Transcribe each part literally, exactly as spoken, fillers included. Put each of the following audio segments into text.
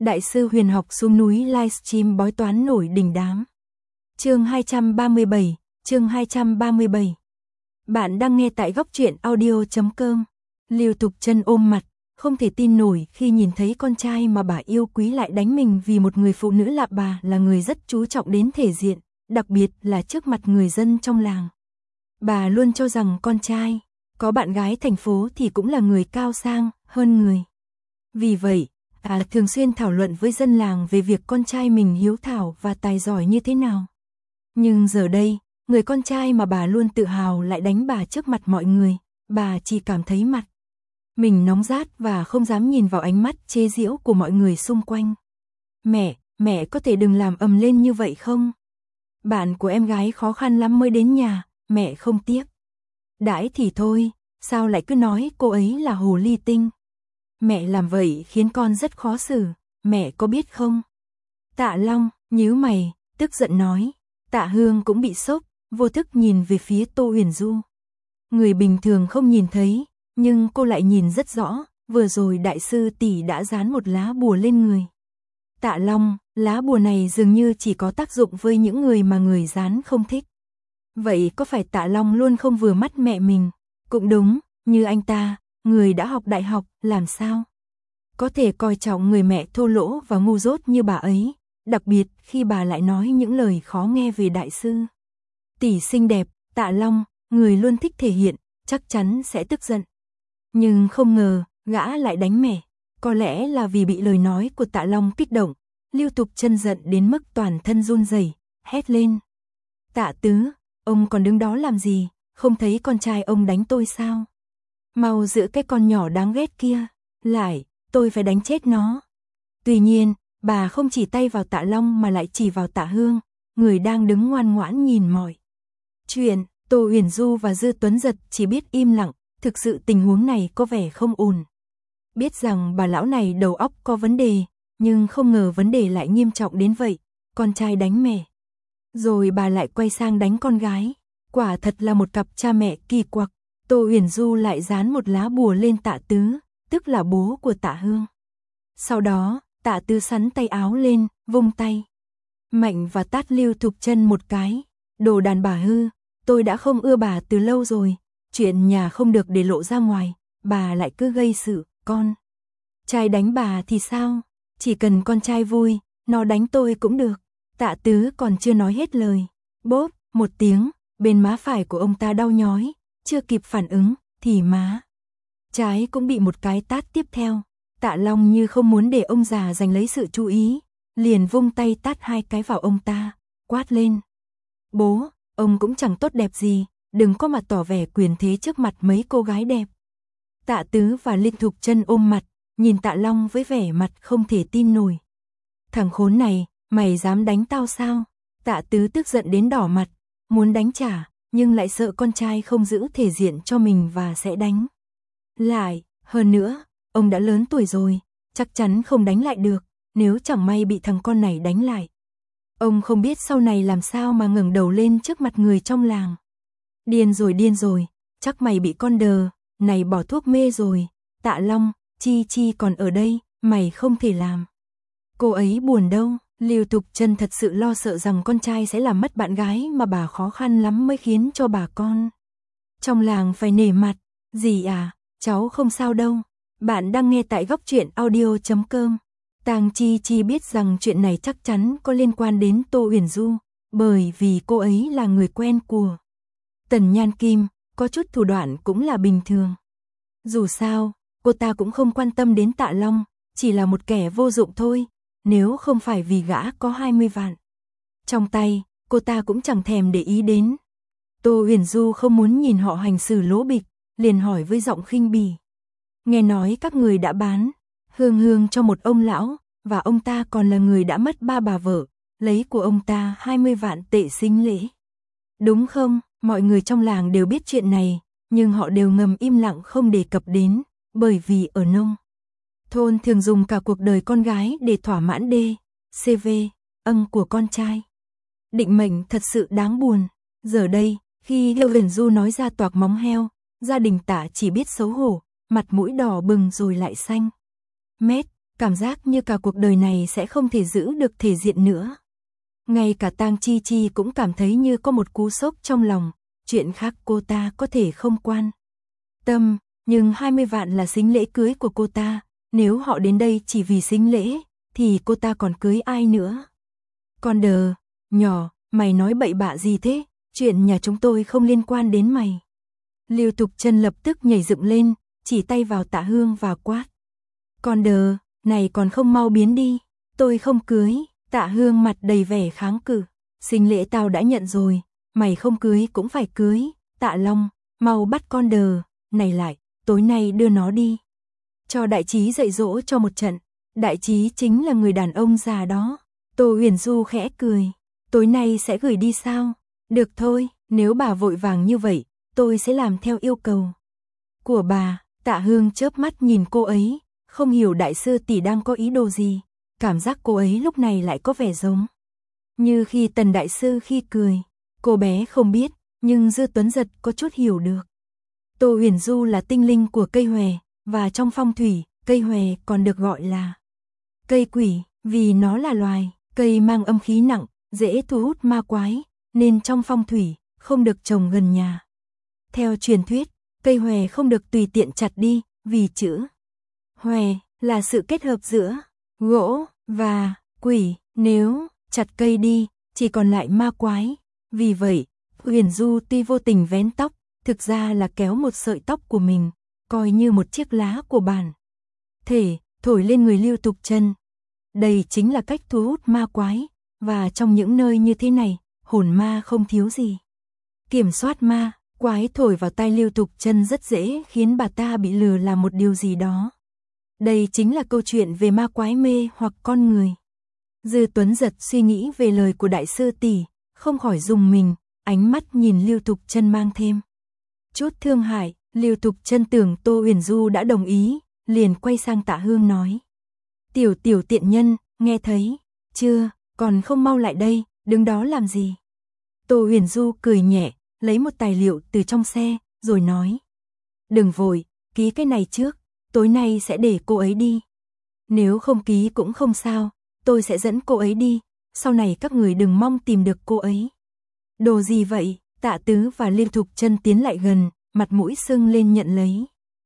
Đại sư huyền học xuống núi livestream bói toán nổi đình đám. Chương hai trăm ba mươi bảy, chương hai trăm ba mươi bảy. Bạn đang nghe tại góc truyện audio chấm com. Lưu Thục Chân ôm mặt, không thể tin nổi khi nhìn thấy con trai mà bà yêu quý lại đánh mình vì một người phụ nữ lạ. Bà là người rất chú trọng đến thể diện, đặc biệt là trước mặt người dân trong làng. Bà luôn cho rằng con trai có bạn gái thành phố thì cũng là người cao sang hơn người. Vì vậy, bà thường xuyên thảo luận với dân làng về việc con trai mình hiếu thảo và tài giỏi như thế nào. Nhưng giờ đây, người con trai mà bà luôn tự hào lại đánh bà trước mặt mọi người. Bà chỉ cảm thấy mặt mình nóng rát và không dám nhìn vào ánh mắt chế giễu của mọi người xung quanh. Mẹ, mẹ có thể đừng làm ầm lên như vậy không? Bạn của em gái khó khăn lắm mới đến nhà, mẹ không tiếc. Đãi thì thôi, sao lại cứ nói cô ấy là hồ ly tinh? Mẹ làm vậy khiến con rất khó xử, mẹ có biết không? Tạ Long nhíu mày, tức giận nói. Tạ Hương cũng bị sốc, vô thức nhìn về phía Tô Huyền Du. Người bình thường không nhìn thấy, nhưng cô lại nhìn rất rõ, vừa rồi đại sư tỷ đã dán một lá bùa lên người. Tạ Long, lá bùa này dường như chỉ có tác dụng với những người mà người dán không thích. Vậy có phải Tạ Long luôn không vừa mắt mẹ mình? Cũng đúng, như anh ta, người đã học đại học, làm sao có thể coi trọng người mẹ thô lỗ và ngu dốt như bà ấy, đặc biệt khi bà lại nói những lời khó nghe về đại sư tỷ xinh đẹp. Tạ Long, người luôn thích thể hiện, chắc chắn sẽ tức giận. Nhưng không ngờ, gã lại đánh mẹ. Có lẽ là vì bị lời nói của Tạ Long kích động, Lưu Thục Chân giận đến mức toàn thân run rẩy, hét lên. Tạ Tứ, ông còn đứng đó làm gì, không thấy con trai ông đánh tôi sao? Mau giữ cái con nhỏ đáng ghét kia lại, tôi phải đánh chết nó. Tuy nhiên, bà không chỉ tay vào Tạ Long mà lại chỉ vào Tạ Hương, người đang đứng ngoan ngoãn nhìn mọi chuyện. Tô Huyền Du và Dư Tuấn Giật chỉ biết im lặng, thực sự tình huống này có vẻ không ổn. Biết rằng bà lão này đầu óc có vấn đề, nhưng không ngờ vấn đề lại nghiêm trọng đến vậy. Con trai đánh mẹ, rồi bà lại quay sang đánh con gái. Quả thật là một cặp cha mẹ kỳ quặc. Tô Huyền Du lại dán một lá bùa lên Tạ Tứ, tức là bố của Tạ Hương. Sau đó, Tạ Tứ sắn tay áo lên, vung tay mạnh và tát Lưu Thục Chân một cái. Đồ đàn bà hư, tôi đã không ưa bà từ lâu rồi, chuyện nhà không được để lộ ra ngoài, bà lại cứ gây sự. Con trai đánh bà thì sao? Chỉ cần con trai vui, nó đánh tôi cũng được. Tạ Tứ còn chưa nói hết lời, bốp một tiếng, bên má phải của ông ta đau nhói, chưa kịp phản ứng thì má trái cũng bị một cái tát tiếp theo. Tạ Long như không muốn để ông già giành lấy sự chú ý, liền vung tay tát hai cái vào ông ta, quát lên. Bố, ông cũng chẳng tốt đẹp gì, đừng có mà tỏ vẻ quyền thế trước mặt mấy cô gái đẹp. Tạ Tứ và Lưu Thục Chân ôm mặt, nhìn Tạ Long với vẻ mặt không thể tin nổi. Thằng khốn này, mày dám đánh tao sao? Tạ Tứ tức giận đến đỏ mặt, muốn đánh trả, nhưng lại sợ con trai không giữ thể diện cho mình và sẽ đánh lại. Hơn nữa, ông đã lớn tuổi rồi, chắc chắn không đánh lại được, nếu chẳng may bị thằng con này đánh lại. Ông không biết sau này làm sao mà ngẩng đầu lên trước mặt người trong làng. Điên rồi điên rồi, chắc mày bị con đờ này bỏ thuốc mê rồi. Tạ Long, Chi Chi còn ở đây, mày không thể làm cô ấy buồn đâu. Lưu Thục Chân thật sự lo sợ rằng con trai sẽ làm mất bạn gái mà bà khó khăn lắm mới khiến cho bà con trong làng phải nể mặt. Dì à, cháu không sao đâu. Bạn đang nghe tại góc truyện audio chấm com. Tang Chi Chi biết rằng chuyện này chắc chắn có liên quan đến Tô Huyền Du, bởi vì cô ấy là người quen của Tần Nhan Kim, có chút thủ đoạn cũng là bình thường. Dù sao, cô ta cũng không quan tâm đến Tạ Long, chỉ là một kẻ vô dụng thôi, nếu không phải vì gã có hai mươi vạn trong tay, cô ta cũng chẳng thèm để ý đến. Tô Huyền Du không muốn nhìn họ hành xử lố bịch, liền hỏi với giọng khinh bỉ. Nghe nói các người đã bán Hương Hương cho một ông lão, và ông ta còn là người đã mất ba bà vợ, lấy của ông ta hai mươi vạn tệ sinh lễ. Đúng không? Mọi người trong làng đều biết chuyện này, nhưng họ đều ngầm im lặng không đề cập đến, bởi vì ở nông thôn thường dùng cả cuộc đời con gái để thỏa mãn đê, xê vê, ân của con trai. Định mệnh thật sự đáng buồn. Giờ đây, khi Lưu Huyền Du nói ra toạc móng heo, gia đình Tạ chỉ biết xấu hổ, mặt mũi đỏ bừng rồi lại xanh mét. cảm giác như cả cuộc đời này sẽ không thể giữ được thể diện nữa. Ngay cả Tang Chi Chi cũng cảm thấy như có một cú sốc trong lòng, chuyện khác cô ta có thể không quan tâm, nhưng hai mươi vạn là sính lễ cưới của cô ta, nếu họ đến đây chỉ vì sính lễ, thì cô ta còn cưới ai nữa? Con đờ, nhỏ, mày nói bậy bạ gì thế, chuyện nhà chúng tôi không liên quan đến mày. Lưu Thục Trân lập tức nhảy dựng lên, chỉ tay vào Tạ Hương và quát. Con đờ, này còn không mau biến đi, tôi không cưới. Tạ Hương mặt đầy vẻ kháng cự, sính lễ tao đã nhận rồi, mày không cưới cũng phải cưới. Tạ Long, mau bắt con đờ này lại, tối nay đưa nó đi. Cho Đại Trí dạy dỗ cho một trận. Đại Trí chính là người đàn ông già đó. Tô Huyền Du khẽ cười, tối nay sẽ gửi đi sao? Được thôi, nếu bà vội vàng như vậy, tôi sẽ làm theo yêu cầu của bà. Tạ Hương chớp mắt nhìn cô ấy, không hiểu đại sư tỷ đang có ý đồ gì. Cảm giác cô ấy lúc này lại có vẻ giống như khi Tần đại sư khi cười. Cô bé không biết, nhưng Dư Tuấn Giật có chút hiểu được. Tô Huyền Du là tinh linh của cây hòe, và trong phong thủy, cây hòe còn được gọi là cây quỷ, vì nó là loài cây mang âm khí nặng, dễ thu hút ma quái, nên trong phong thủy không được trồng gần nhà. Theo truyền thuyết, cây hòe không được tùy tiện chặt đi, vì chữ hòe là sự kết hợp giữa gỗ và quỷ, nếu chặt cây đi, chỉ còn lại ma quái. Vì vậy, Huyền Du tuy vô tình vén tóc, thực ra là kéo một sợi tóc của mình, coi như một chiếc lá của bản thể, thổi lên người Lưu Thục Trân. Đây chính là cách thu hút ma quái, và trong những nơi như thế này, hồn ma không thiếu gì. Kiểm soát ma quái thổi vào tai Lưu Thục Trân rất dễ khiến bà ta bị lừa làm một điều gì đó. Đây chính là câu chuyện về ma quái mê hoặc con người. Dư Tuấn Giật suy nghĩ về lời của đại sư tỷ, không khỏi rùng mình, ánh mắt nhìn Lưu Thục Trân mang thêm chút thương hại. Lưu Thục Trân tưởng Tô Huyền Du đã đồng ý, liền quay sang Tạ Hương nói. Tiểu tiểu tiện nhân, nghe thấy chưa, còn không mau lại đây, đứng đó làm gì? Tô Huyền Du cười nhẹ, lấy một tài liệu từ trong xe, rồi nói. Đừng vội, ký cái này trước, tối nay sẽ để cô ấy đi. Nếu không ký cũng không sao, tôi sẽ dẫn cô ấy đi, sau này các người đừng mong tìm được cô ấy. Đồ gì vậy? Tạ Tứ và Lưu Thục Trân tiến lại gần, mặt mũi sưng lên nhận lấy.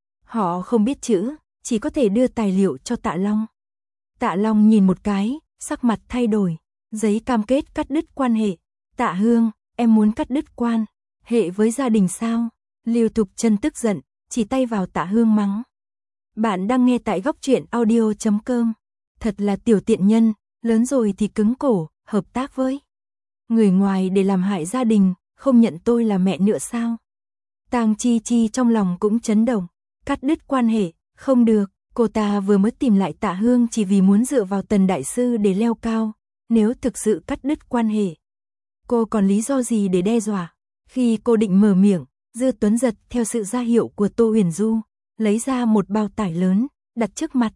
Họ không biết chữ, chỉ có thể đưa tài liệu cho Tạ Long. Tạ Long nhìn một cái, sắc mặt thay đổi, giấy cam kết cắt đứt quan hệ. Tạ Hương, em muốn cắt đứt quan hệ với gia đình sao? Lưu Thục Trân tức giận, chỉ tay vào Tạ Hương mắng. Bạn đang nghe tại góc truyện audio chấm com. Thật là tiểu tiện nhân, lớn rồi thì cứng cổ, hợp tác với người ngoài để làm hại gia đình, không nhận tôi là mẹ nữa sao? Tang Chi Chi trong lòng cũng chấn động, cắt đứt quan hệ, không được, cô ta vừa mới tìm lại Tạ Hương chỉ vì muốn dựa vào Tần đại sư để leo cao, nếu thực sự cắt đứt quan hệ, cô còn lý do gì để đe dọa? Khi cô định mở miệng, Dư Tuấn Giật theo sự ra hiệu của Tô Huyền Du, lấy ra một bao tải lớn, đặt trước mặt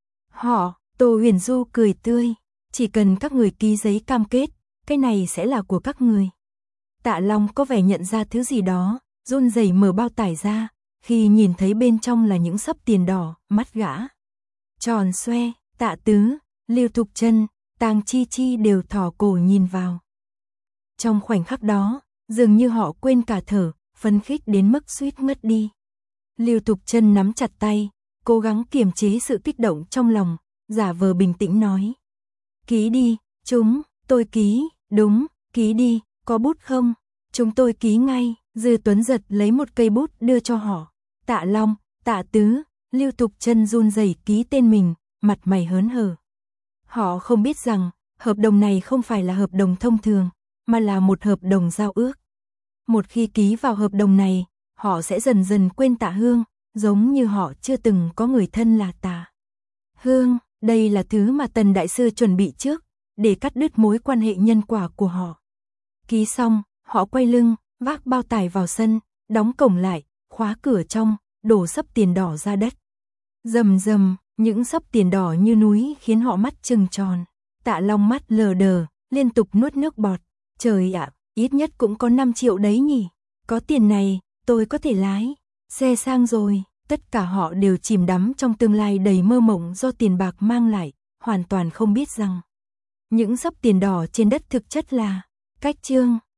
họ. Tô Huyền Du cười tươi, chỉ cần các người ký giấy cam kết, cái này sẽ là của các người. Tạ Long có vẻ nhận ra thứ gì đó, run rẩy mở bao tải ra, khi nhìn thấy bên trong là những xấp tiền đỏ, mắt gã tròn xoe. Tạ Tứ, Lưu Thục Trân, Tang Chi Chi đều thò cổ nhìn vào. Trong khoảnh khắc đó, dường như họ quên cả thở, phấn khích đến mức suýt ngất đi. Lưu Thục Trân nắm chặt tay, cố gắng kiềm chế sự kích động trong lòng, giả vờ bình tĩnh nói. Ký đi, chúng, tôi ký, đúng, ký đi, có bút không? Chúng tôi ký ngay. Dư Tuấn Giật lấy một cây bút đưa cho họ. Tạ Long, Tạ Tứ, Lưu Thục Trân run rẩy ký tên mình, mặt mày hớn hở. Họ không biết rằng, hợp đồng này không phải là hợp đồng thông thường, mà là một hợp đồng giao ước. Một khi ký vào hợp đồng này, họ sẽ dần dần quên Tạ Hương, giống như họ chưa từng có người thân là Tạ Hương. Đây là thứ mà Tần đại sư chuẩn bị trước, để cắt đứt mối quan hệ nhân quả của họ. Ký xong, họ quay lưng, vác bao tải vào sân, đóng cổng lại, khóa cửa trong, đổ xấp tiền đỏ ra đất. Rầm rầm, những xấp tiền đỏ như núi khiến họ mắt trừng tròn. Tạ Long mắt lờ đờ, liên tục nuốt nước bọt. Trời ạ, ít nhất cũng có năm triệu đấy nhỉ. Có tiền này, tôi có thể lái xe sang rồi. Tất Tất cả họ đều chìm đắm trong tương lai đầy mơ mộng do tiền bạc mang lại, hoàn toàn không biết rằng những xấp tiền đỏ trên đất thực chất là cách chương.